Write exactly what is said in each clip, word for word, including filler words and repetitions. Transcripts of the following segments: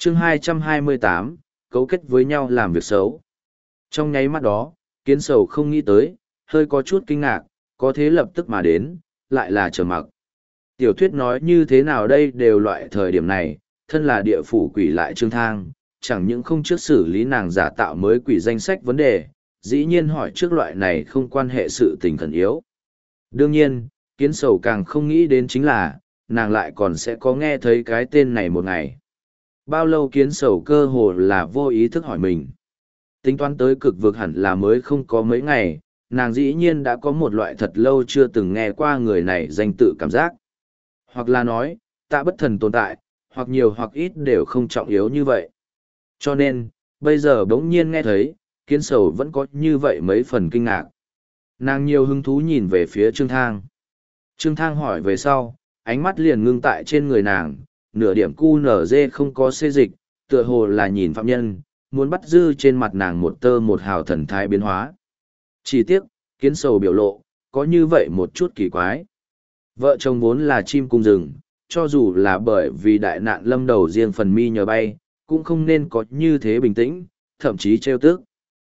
chương hai trăm hai mươi tám, cấu kết với nhau làm việc xấu. Trong nháy mắt đó, kiến sầu không nghĩ tới, hơi có chút kinh ngạc, có thế lập tức mà đến, lại là trở mặc. Tiểu thuyết nói như thế nào đây đều loại thời điểm này, thân là địa phủ quỷ lại Trương Thang, chẳng những không trước xử lý nàng giả tạo mới quỷ danh sách vấn đề, dĩ nhiên hỏi trước loại này không quan hệ sự tình khẩn yếu. Đương nhiên, kiến sầu càng không nghĩ đến chính là, nàng lại còn sẽ có nghe thấy cái tên này một ngày. Bao lâu kiến sầu cơ hồ là vô ý thức hỏi mình. Tính toán tới cực vực hẳn là mới không có mấy ngày, nàng dĩ nhiên đã có một loại thật lâu chưa từng nghe qua người này danh tự cảm giác. Hoặc là nói, Tạ Bất Thần tồn tại, hoặc nhiều hoặc ít đều không trọng yếu như vậy. Cho nên, bây giờ bỗng nhiên nghe thấy, kiến sầu vẫn có như vậy mấy phần kinh ngạc. Nàng nhiều hứng thú nhìn về phía Trương Thang. Trương Thang hỏi về sau, ánh mắt liền ngưng tại trên người nàng, nửa điểm cu nở dê không có xê dịch, tựa hồ là nhìn phạm nhân, muốn bắt dư trên mặt nàng một tơ một hào thần thái biến hóa. Chỉ tiếc, kiến sầu biểu lộ, có như vậy một chút kỳ quái. Vợ chồng vốn là chim cùng rừng, cho dù là bởi vì đại nạn lâm đầu riêng phần mi nhờ bay, cũng không nên có như thế bình tĩnh, thậm chí trêu tức.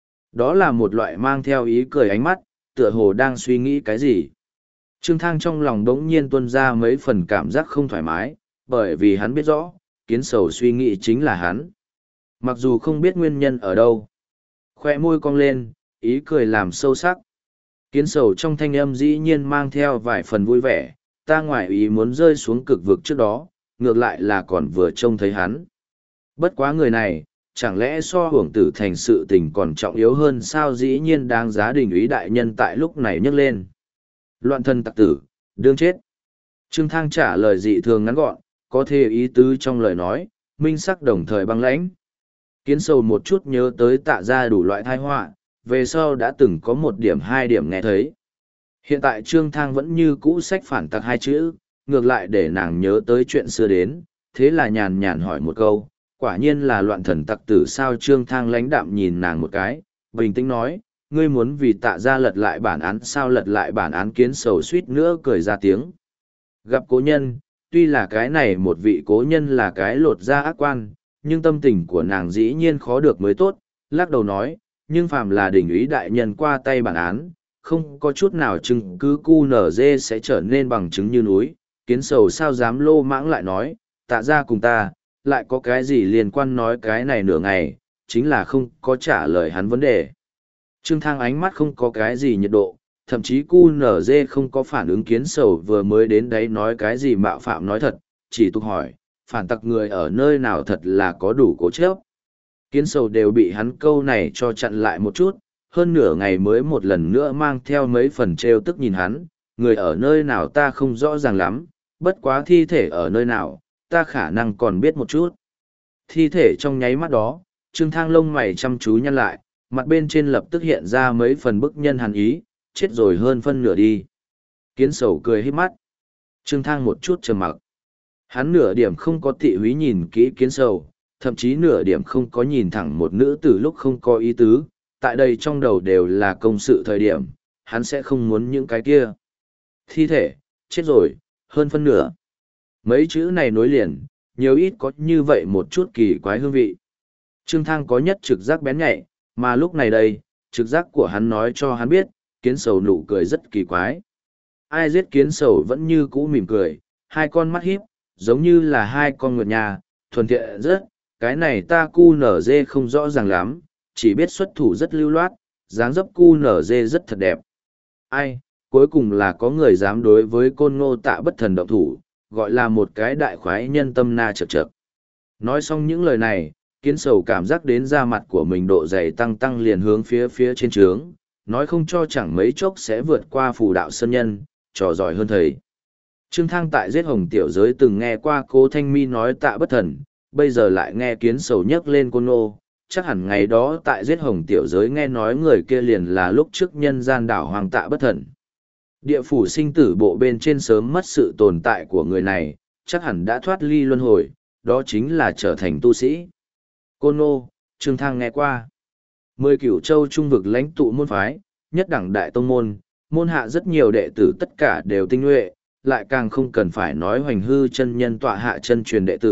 Đó là một loại mang theo ý cười ánh mắt, tựa hồ đang suy nghĩ cái gì. Trương Thang trong lòng đống nhiên tuôn ra mấy phần cảm giác không thoải mái, bởi vì hắn biết rõ, kiến sầu suy nghĩ chính là hắn. Mặc dù không biết nguyên nhân ở đâu. Khoe môi cong lên, ý cười làm sâu sắc. Kiến sầu trong thanh âm dĩ nhiên mang theo vài phần vui vẻ, ta ngoại ý muốn rơi xuống cực vực trước đó, ngược lại là còn vừa trông thấy hắn. Bất quá người này, chẳng lẽ so hưởng tử thành sự tình còn trọng yếu hơn sao dĩ nhiên đáng giá đình ý đại nhân tại lúc này nhấc lên. Loạn thân tặc tử, đương chết. Trương Thang trả lời dị thường ngắn gọn, có thể ý tứ trong lời nói, minh sắc đồng thời băng lãnh. Kiến sầu một chút nhớ tới tạ ra đủ loại thai họa, về sau đã từng có một điểm hai điểm nghe thấy. Hiện tại Trương Thang vẫn như cũ sách phản tặc hai chữ, ngược lại để nàng nhớ tới chuyện xưa đến, thế là nhàn nhàn hỏi một câu, quả nhiên là loạn thần tặc tử sao. Trương Thang lãnh đạm nhìn nàng một cái, bình tĩnh nói, ngươi muốn vì tạ ra lật lại bản án sao lật lại bản án. Kiến sầu suýt nữa cười ra tiếng. Gặp cố nhân, tuy là cái này một vị cố nhân là cái lột ra ác quan, nhưng tâm tình của nàng dĩ nhiên khó được mới tốt, lắc đầu nói, nhưng phàm là đỉnh úy đại nhân qua tay bản án, không có chút nào chứng cứ cu nở dê sẽ trở nên bằng chứng như núi. Kiến sầu sao dám lô mãng lại nói, tạ ra cùng ta, lại có cái gì liên quan nói cái này nửa ngày, chính là không có trả lời hắn vấn đề. Trương Thang ánh mắt không có cái gì nhiệt độ, thậm chí cu nở dê không có phản ứng kiến sầu vừa mới đến đấy nói cái gì mạo phạm nói thật, chỉ tục hỏi, phản tặc người ở nơi nào thật là có đủ cố chấp. Kiến sầu đều bị hắn câu này cho chặn lại một chút, hơn nửa ngày mới một lần nữa mang theo mấy phần trêu tức nhìn hắn, người ở nơi nào ta không rõ ràng lắm, bất quá thi thể ở nơi nào, ta khả năng còn biết một chút. Thi thể trong nháy mắt đó, Trương Thang lông mày chăm chú nhăn lại, mặt bên trên lập tức hiện ra mấy phần bức nhân hàn ý, chết rồi hơn phân nửa đi. Kiến sầu cười híp mắt. Trương Thang một chút trầm mặc. Hắn nửa điểm không có tị húy nhìn kỹ kiến sầu, thậm chí nửa điểm không có nhìn thẳng một nữ từ lúc không có ý tứ, tại đây trong đầu đều là công sự thời điểm, hắn sẽ không muốn những cái kia. Thi thể, chết rồi, hơn phân nửa. Mấy chữ này nối liền, nhiều ít có như vậy một chút kỳ quái hương vị. Trương Thang có nhất trực giác bén nhạy, mà lúc này đây, trực giác của hắn nói cho hắn biết, kiến sầu nụ cười rất kỳ quái. Ai giết kiến sầu vẫn như cũ mỉm cười, hai con mắt híp, giống như là hai con nguyệt nhà, thuần thiện rất, cái này ta cu nở dê không rõ ràng lắm, chỉ biết xuất thủ rất lưu loát, dáng dấp cu nở dê rất thật đẹp. Ai, cuối cùng là có người dám đối với côn ngô Tạ Bất Thần động thủ, gọi là một cái đại khoái nhân tâm na chật chật. Nói xong những lời này, kiến sầu cảm giác đến da mặt của mình độ dày tăng tăng liền hướng phía phía trên trướng, nói không cho chẳng mấy chốc sẽ vượt qua phù đạo sân nhân, trò giỏi hơn thầy. Trương Thang tại giết hồng tiểu giới từng nghe qua Cố Thanh Mi nói Tạ Bất Thần, bây giờ lại nghe kiến sầu nhắc lên côn ngô, chắc hẳn ngày đó tại giết hồng tiểu giới nghe nói người kia liền là lúc trước nhân gian đảo hoàng Tạ Bất Thần. Địa phủ sinh tử bộ bên trên sớm mất sự tồn tại của người này, chắc hẳn đã thoát ly luân hồi, đó chính là trở thành tu sĩ. Côn ngô, Trương Thang nghe qua. Mười cửu châu trung vực lãnh tụ môn phái, nhất đẳng đại tông môn, môn hạ rất nhiều đệ tử tất cả đều tinh nhuệ, lại càng không cần phải nói hoành hư chân nhân tọa hạ chân truyền đệ tử,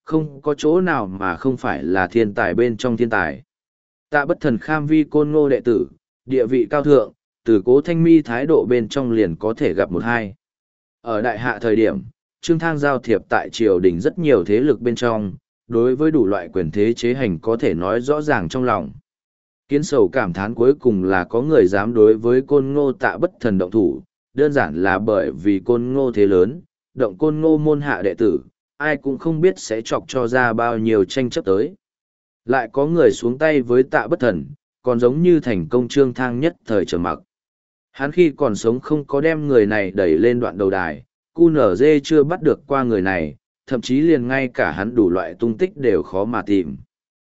không có chỗ nào mà không phải là thiên tài bên trong thiên tài. Tạ Bất Thần kham vi côn ngô đệ tử, địa vị cao thượng, từ Cố Thanh Mi thái độ bên trong liền có thể gặp một hai. Ở đại hạ thời điểm, Trương Thang giao thiệp tại triều đình rất nhiều thế lực bên trong, đối với đủ loại quyền thế chế hành có thể nói rõ ràng trong lòng. Kiến Sầu cảm thán cuối cùng là có người dám đối với côn ngô Tạ Bất Thần động thủ, đơn giản là bởi vì côn ngô thế lớn, động côn ngô môn hạ đệ tử, ai cũng không biết sẽ chọc cho ra bao nhiêu tranh chấp tới. Lại có người xuống tay với Tạ Bất Thần, còn giống như thành công Trương Thang nhất thời trầm mặc. Hắn khi còn sống không có đem người này đẩy lên đoạn đầu đài, cu nở dê chưa bắt được qua người này, thậm chí liền ngay cả hắn đủ loại tung tích đều khó mà tìm.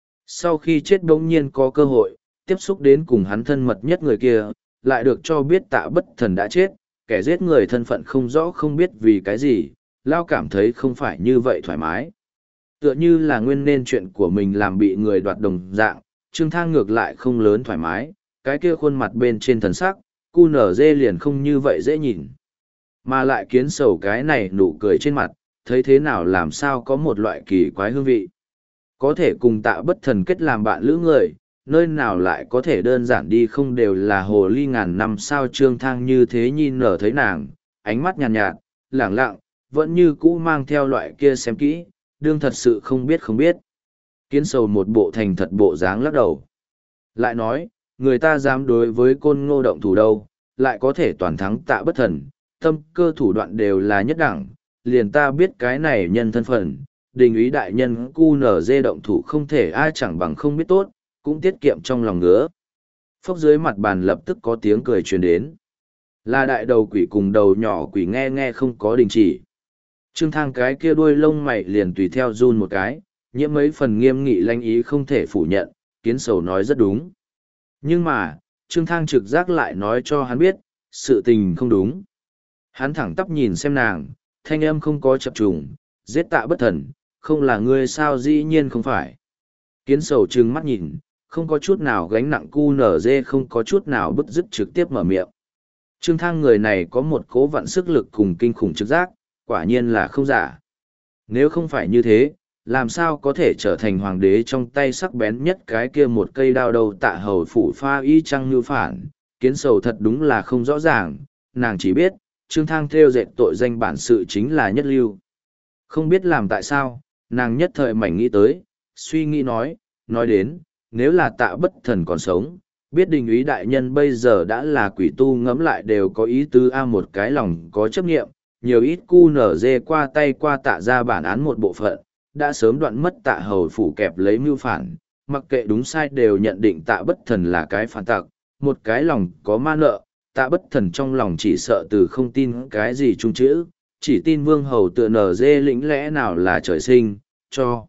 Sau khi chết bỗng nhiên có cơ hội, tiếp xúc đến cùng hắn thân mật nhất người kia, lại được cho biết Tạ Bất Thần đã chết, kẻ giết người thân phận không rõ không biết vì cái gì, Lao cảm thấy không phải như vậy thoải mái. Tựa như là nguyên nên chuyện của mình làm bị người đoạt đồng dạng, Trương Thang ngược lại không lớn thoải mái, cái kia khuôn mặt bên trên thần sắc, cu nở dê liền không như vậy dễ nhìn. Mà lại Kiến Sầu cái này nụ cười trên mặt, thấy thế nào làm sao có một loại kỳ quái hương vị. Có thể cùng Tạ Bất Thần kết làm bạn lữ người, nơi nào lại có thể đơn giản đi không đều là hồ ly ngàn năm sao. Trương Thang như thế nhìn nở thấy nàng, ánh mắt nhàn nhạt, nhạt, lẳng lặng, vẫn như cũ mang theo loại kia xem kỹ, đương thật sự không biết không biết. Kiến Sầu một bộ thành thật bộ dáng lắc đầu. Lại nói, người ta dám đối với côn ngô động thủ đâu, lại có thể toàn thắng Tạ Bất Thần, tâm cơ thủ đoạn đều là nhất đẳng, liền ta biết cái này nhân thân phận, đình úy đại nhân cu nở dê động thủ không thể ai chẳng bằng không biết tốt, cũng tiết kiệm trong lòng ngứa. Phốc dưới mặt bàn lập tức có tiếng cười truyền đến. Là đại đầu quỷ cùng đầu nhỏ quỷ nghe nghe không có đình chỉ. Trương Thang cái kia đuôi lông mày liền tùy theo run một cái, nhiễm mấy phần nghiêm nghị lanh ý không thể phủ nhận, Kiến Sầu nói rất đúng. Nhưng mà, Trương Thang trực giác lại nói cho hắn biết, sự tình không đúng. Hắn thẳng tắp nhìn xem nàng, thanh âm không có chập trùng, giết Tạ Bất Thần, không là ngươi sao? Dĩ nhiên không phải. Kiến Sầu trừng mắt nhìn, không có chút nào gánh nặng cu nở dê, không có chút nào bứt rứt trực tiếp mở miệng. Trương Thang người này có một cố vạn sức lực cùng kinh khủng trực giác, quả nhiên là không giả. Nếu không phải như thế, làm sao có thể trở thành hoàng đế trong tay sắc bén nhất cái kia một cây đao đầu Tạ hầu phủ pha y trăng như phản. Kiến Sầu thật đúng là không rõ ràng, nàng chỉ biết, Trương Thang theo dệt tội danh bản sự chính là nhất lưu. Không biết làm tại sao, nàng nhất thời mảnh nghĩ tới, suy nghĩ nói, nói đến, nếu là Tạ Bất Thần còn sống, biết đình úy đại nhân bây giờ đã là quỷ tu, ngẫm lại đều có ý tứ a, một cái lòng có chấp nghiệm, nhiều ít cu nở dê qua tay qua Tạ ra bản án một bộ phận, đã sớm đoạn mất Tạ hầu phủ kẹp lấy mưu phản, mặc kệ đúng sai đều nhận định Tạ Bất Thần là cái phản tặc, một cái lòng có ma nợ. Tạ Bất Thần trong lòng chỉ sợ từ không tin cái gì chung chữ, chỉ tin vương hầu tựa nở dê lĩnh lẽ nào là trời sinh, cho.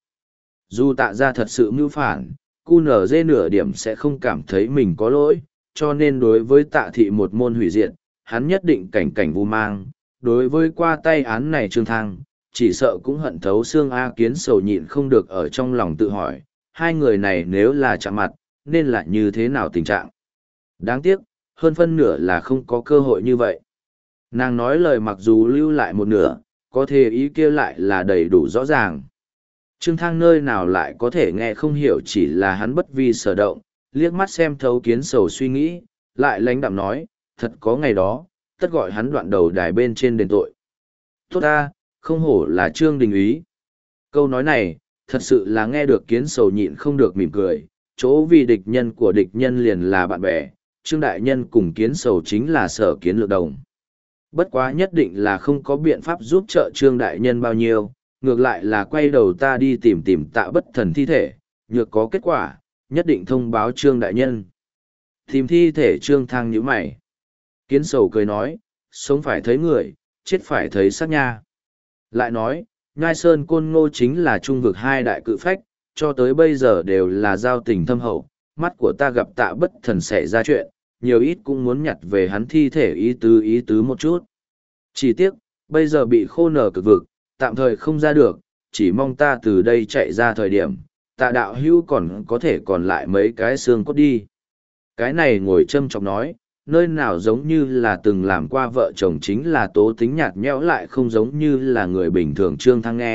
Dù Tạ ra thật sự mưu phản, cu nở dê nửa điểm sẽ không cảm thấy mình có lỗi, cho nên đối với Tạ thị một môn hủy diệt, hắn nhất định cảnh cảnh vu mang. Đối với qua tay án này Trương Thang, chỉ sợ cũng hận thấu xương a. Kiến Sầu nhịn không được ở trong lòng tự hỏi, hai người này nếu là chạm mặt, nên là như thế nào tình trạng. Đáng tiếc, hơn phân nửa là không có cơ hội như vậy. Nàng nói lời mặc dù lưu lại một nửa, có thể ý kia lại là đầy đủ rõ ràng. Trương Thang nơi nào lại có thể nghe không hiểu, chỉ là hắn bất vi sở động, liếc mắt xem thấu Kiến Sầu suy nghĩ, lại lãnh đạm nói, thật có ngày đó, tất gọi hắn đoạn đầu đài bên trên đền tội. Tốt ta, không hổ là Trương đình úy. Câu nói này, thật sự là nghe được Kiến Sầu nhịn không được mỉm cười, chỗ vì địch nhân của địch nhân liền là bạn bè. Trương Đại Nhân cùng Kiến Sầu chính là Sở Kiến lược đồng. Bất quá nhất định là không có biện pháp giúp trợ Trương Đại Nhân bao nhiêu, ngược lại là quay đầu ta đi tìm tìm Tạ Bất Thần thi thể, nhược có kết quả, nhất định thông báo Trương Đại Nhân. Tìm thi thể Trương Thang nhíu mày. Kiến Sầu cười nói, sống phải thấy người, chết phải thấy xác nha. Lại nói, Nhai Sơn Côn Ngô chính là trung vực hai đại cự phách, cho tới bây giờ đều là giao tình thâm hậu. Mắt của ta gặp Tạ Bất Thần xảy ra chuyện, nhiều ít cũng muốn nhặt về hắn thi thể ý tứ ý tứ một chút. Chỉ tiếc, bây giờ bị khô nở cực vực, tạm thời không ra được, chỉ mong ta từ đây chạy ra thời điểm, Tạ đạo hữu còn có thể còn lại mấy cái xương cốt đi. Cái này ngồi châm chọc nói, nơi nào giống như là từng làm qua vợ chồng, chính là tố tính nhạt nhẽo, lại không giống như là người bình thường. Trương Thang nghe,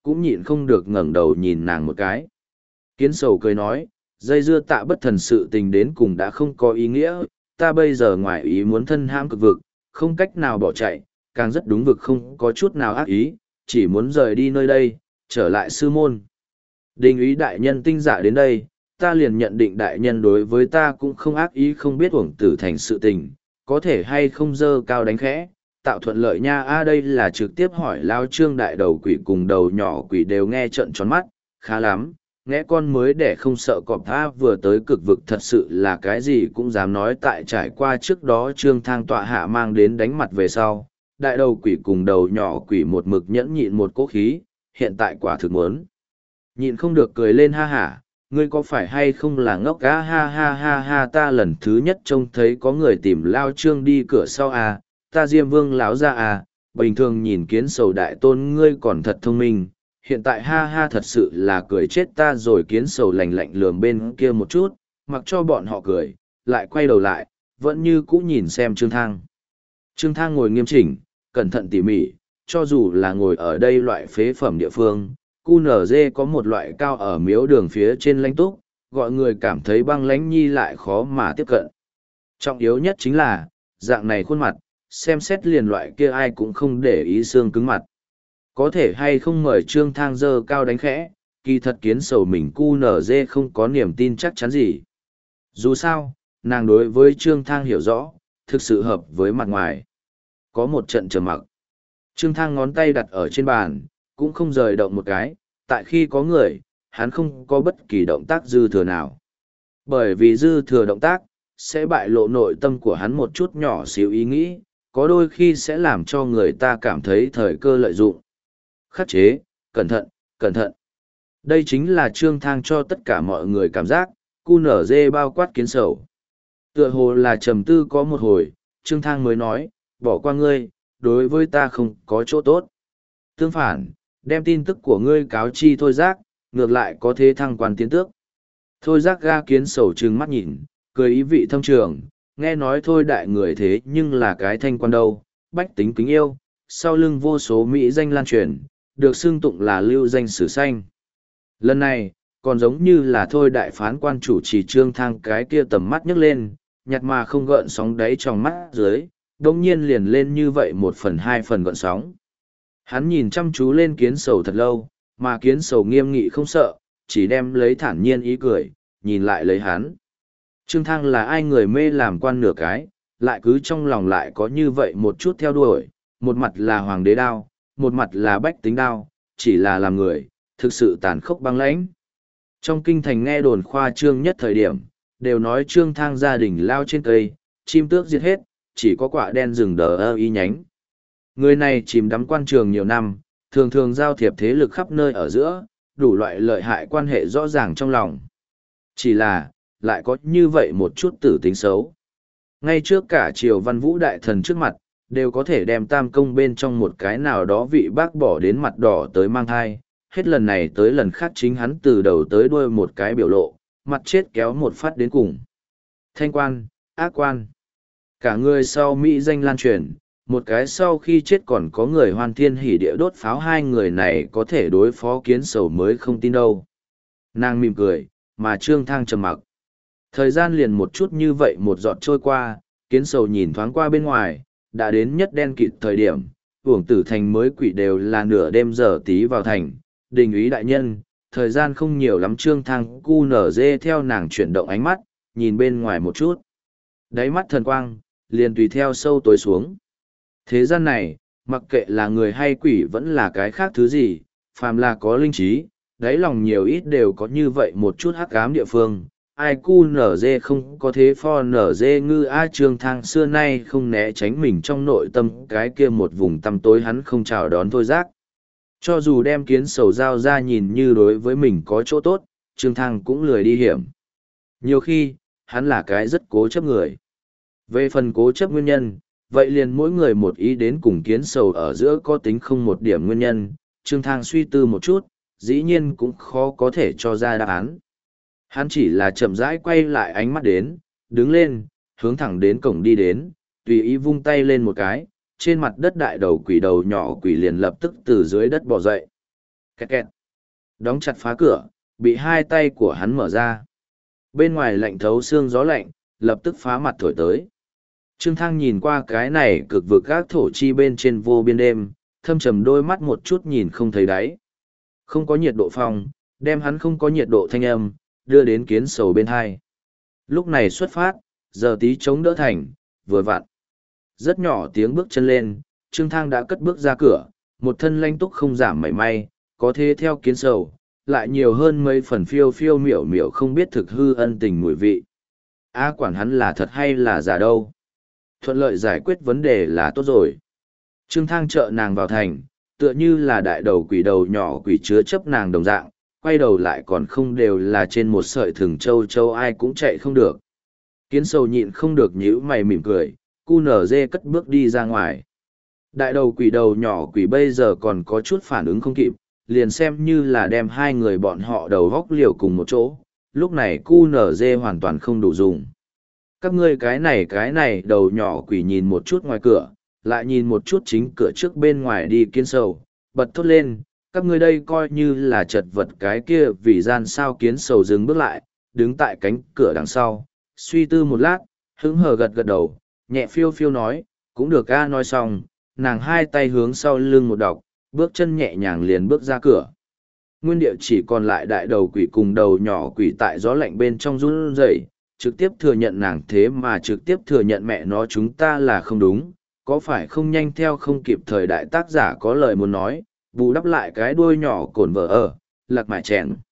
cũng nhịn không được ngẩng đầu nhìn nàng một cái. Kiến sầu cười nói, dây dưa tạ bất thần sự tình đến cùng đã không có ý nghĩa, ta bây giờ ngoài ý muốn thân hãm cực vực, không cách nào bỏ chạy, càng rất đúng vực không có chút nào ác ý, chỉ muốn rời đi nơi đây, trở lại sư môn. Đình ý đại nhân tinh dạ đến đây, ta liền nhận định đại nhân đối với ta cũng không ác ý, không biết uổng tử thành sự tình, có thể hay không dơ cao đánh khẽ, tạo thuận lợi nha. A đây là trực tiếp hỏi lao trương đại đầu quỷ cùng đầu nhỏ quỷ đều nghe trợn tròn mắt, khá lắm, nghe con mới để không sợ cọp tha vừa tới cực vực thật sự là cái gì cũng dám nói. Tại trải qua trước đó trương thang tọa hạ mang đến đánh mặt về sau, đại đầu quỷ cùng đầu nhỏ quỷ một mực nhẫn nhịn một cố khí, hiện tại quả thực muốn nhịn không được cười lên ha hả. Ngươi có phải hay không là ngốc á, ha ha ha ha, ta lần thứ nhất trông thấy có người tìm lao trương đi cửa sau à, ta diêm vương lão ra à, bình thường nhìn kiến sầu đại tôn ngươi còn thật thông minh, hiện tại ha ha thật sự là cười chết ta rồi. Kiến sầu lạnh lạnh lườm bên kia một chút, mặc cho bọn họ cười, lại quay đầu lại, vẫn như cũ nhìn xem Trương Thang. Trương Thang ngồi nghiêm chỉnh, cẩn thận tỉ mỉ, cho dù là ngồi ở đây loại phế phẩm địa phương, cu nở dê có một loại cao ở miếu đường phía trên lãnh túc, gọi người cảm thấy băng lãnh nhi lại khó mà tiếp cận. Trọng yếu nhất chính là, dạng này khuôn mặt, xem xét liền loại kia ai cũng không để ý xương cứng mặt. Có thể hay không mời Trương Thang dơ cao đánh khẽ, kỳ thật kiến sầu mình cu nở dê không có niềm tin chắc chắn gì. Dù sao, nàng đối với Trương Thang hiểu rõ, thực sự hợp với mặt ngoài. Có một trận trầm mặc. Trương Thang ngón tay đặt ở trên bàn, cũng không rời động một cái, tại khi có người, hắn không có bất kỳ động tác dư thừa nào. Bởi vì dư thừa động tác, sẽ bại lộ nội tâm của hắn một chút nhỏ xíu ý nghĩ, có đôi khi sẽ làm cho người ta cảm thấy thời cơ lợi dụng. Khắc chế, cẩn thận, cẩn thận. Đây chính là Trương Thang cho tất cả mọi người cảm giác, cu nở dê bao quát kiến sầu. Tựa hồ là trầm tư có một hồi, Trương Thang mới nói, bỏ qua ngươi, đối với ta không có chỗ tốt. Tương phản, đem tin tức của ngươi cáo chi Thôi Giác, ngược lại có thế thăng quan tiến tước. Thôi Giác ga kiến sầu trừng mắt nhìn, cười ý vị thâm trường, nghe nói thôi đại người thế nhưng là cái thanh quan đâu, bách tính kính yêu, sau lưng vô số mỹ danh lan truyền, được xưng tụng là lưu danh sử xanh. Lần này, còn giống như là thôi đại phán quan chủ trì Trương Thang cái kia tầm mắt nhấc lên, nhặt mà không gợn sóng đáy trong mắt dưới, đồng nhiên liền lên như vậy một phần hai phần gợn sóng. Hắn nhìn chăm chú lên kiến sầu thật lâu, mà kiến sầu nghiêm nghị không sợ, chỉ đem lấy thản nhiên ý cười, nhìn lại lấy hắn. Trương Thang là ai người mê làm quan nửa cái, lại cứ trong lòng lại có như vậy một chút theo đuổi, một mặt là hoàng đế đao, một mặt là bách tính đao, chỉ là làm người, thực sự tàn khốc băng lãnh. Trong kinh thành nghe đồn khoa trương nhất thời điểm, đều nói Trương Thang gia đình lao trên cây, chim tước giết hết, chỉ có quả đen rừng đờ ơ y nhánh. Người này chìm đắm quan trường nhiều năm, thường thường giao thiệp thế lực khắp nơi ở giữa, đủ loại lợi hại quan hệ rõ ràng trong lòng. Chỉ là, lại có như vậy một chút tử tính xấu. Ngay trước cả triều văn vũ đại thần trước mặt, đều có thể đem tam công bên trong một cái nào đó vị bác bỏ đến mặt đỏ tới mang thai, hết lần này tới lần khác chính hắn từ đầu tới đuôi một cái biểu lộ, mặt chết kéo một phát đến cùng. Thanh quan, ác quan. Cả người sau Mỹ danh lan truyền, một cái sau khi chết còn có người hoan thiên hỉ địa đốt pháo, hai người này có thể đối phó kiến sầu mới không tin đâu. Nàng mỉm cười, mà Trương Thang trầm mặc. Thời gian liền một chút như vậy một giọt trôi qua, kiến sầu nhìn thoáng qua bên ngoài, đã đến nhất đen kịt thời điểm, uổng tử thành mới quỷ đều là nửa đêm giờ tí vào thành, đình úy đại nhân, thời gian không nhiều lắm. Trương Thang cu nở dê theo nàng chuyển động ánh mắt, nhìn bên ngoài một chút. Đáy mắt thần quang, liền tùy theo sâu tối xuống. Thế gian này, mặc kệ là người hay quỷ vẫn là cái khác thứ gì, phàm là có linh trí, đáy lòng nhiều ít đều có như vậy một chút hắc ám địa phương. Ai cu nở dê không có thế pho nở dê ngư a. Trương Thang xưa nay không né tránh mình trong nội tâm cái kia một vùng tăm tối, hắn không chào đón Thôi Giác. Cho dù đem kiến sầu giao ra nhìn như đối với mình có chỗ tốt, Trương Thang cũng lười đi hiểm. Nhiều khi, hắn là cái rất cố chấp người. Về phần cố chấp nguyên nhân, vậy liền mỗi người một ý đến cùng kiến sầu ở giữa có tính không một điểm nguyên nhân. Trương Thang suy tư một chút, dĩ nhiên cũng khó có thể cho ra đáp án. Hắn chỉ là chậm rãi quay lại ánh mắt đến, đứng lên, hướng thẳng đến cổng đi đến, tùy ý vung tay lên một cái, trên mặt đất đại đầu quỷ đầu nhỏ quỷ liền lập tức từ dưới đất bò dậy. Kẹt kẹt. Đóng chặt phá cửa, bị hai tay của hắn mở ra. Bên ngoài lạnh thấu xương gió lạnh, lập tức phá mặt thổi tới. Trương Thang nhìn qua cái này cực vực gác thổ chi bên trên vô biên đêm, thâm trầm đôi mắt một chút nhìn không thấy đáy. Không có nhiệt độ phòng, đem hắn không có nhiệt độ thanh âm, đưa đến kiến sầu bên hai. Lúc này xuất phát, giờ tí chống đỡ thành, vừa vặn. Rất nhỏ tiếng bước chân lên, Trương Thang đã cất bước ra cửa, một thân lanh túc không giảm mảy may, có thế theo kiến sầu, lại nhiều hơn mấy phần phiêu phiêu miểu miểu không biết thực hư ân tình mùi vị. A quản hắn là thật hay là giả đâu. Thuận lợi giải quyết vấn đề là tốt rồi. Trương Thang trợ nàng vào thành, tựa như là đại đầu quỷ đầu nhỏ quỷ chứa chấp nàng đồng dạng, quay đầu lại còn không đều là trên một sợi thừng châu châu ai cũng chạy không được. Kiến sầu nhịn không được nhíu mày mỉm cười, cu nở dê cất bước đi ra ngoài. Đại đầu quỷ đầu nhỏ quỷ bây giờ còn có chút phản ứng không kịp, liền xem như là đem hai người bọn họ đầu góc liều cùng một chỗ, lúc này cu nở dê hoàn toàn không đủ dùng. Các ngươi cái này cái này đầu nhỏ quỷ nhìn một chút ngoài cửa, lại nhìn một chút chính cửa trước bên ngoài đi kiến sầu, bật thốt lên, các ngươi đây coi như là chật vật cái kia vì gian sao kiến sầu dừng bước lại, đứng tại cánh cửa đằng sau, suy tư một lát, hứng hờ gật gật đầu, nhẹ phiêu phiêu nói, cũng được a nói xong, nàng hai tay hướng sau lưng một đọc, bước chân nhẹ nhàng liền bước ra cửa. Nguyên địa chỉ còn lại đại đầu quỷ cùng đầu nhỏ quỷ tại gió lạnh bên trong run rẩy, trực tiếp thừa nhận nàng thế mà trực tiếp thừa nhận mẹ nó chúng ta là không đúng, có phải không nhanh theo không kịp thời đại tác giả có lời muốn nói, bù đắp lại cái đuôi nhỏ cồn vợ ở, lạc mải chèn.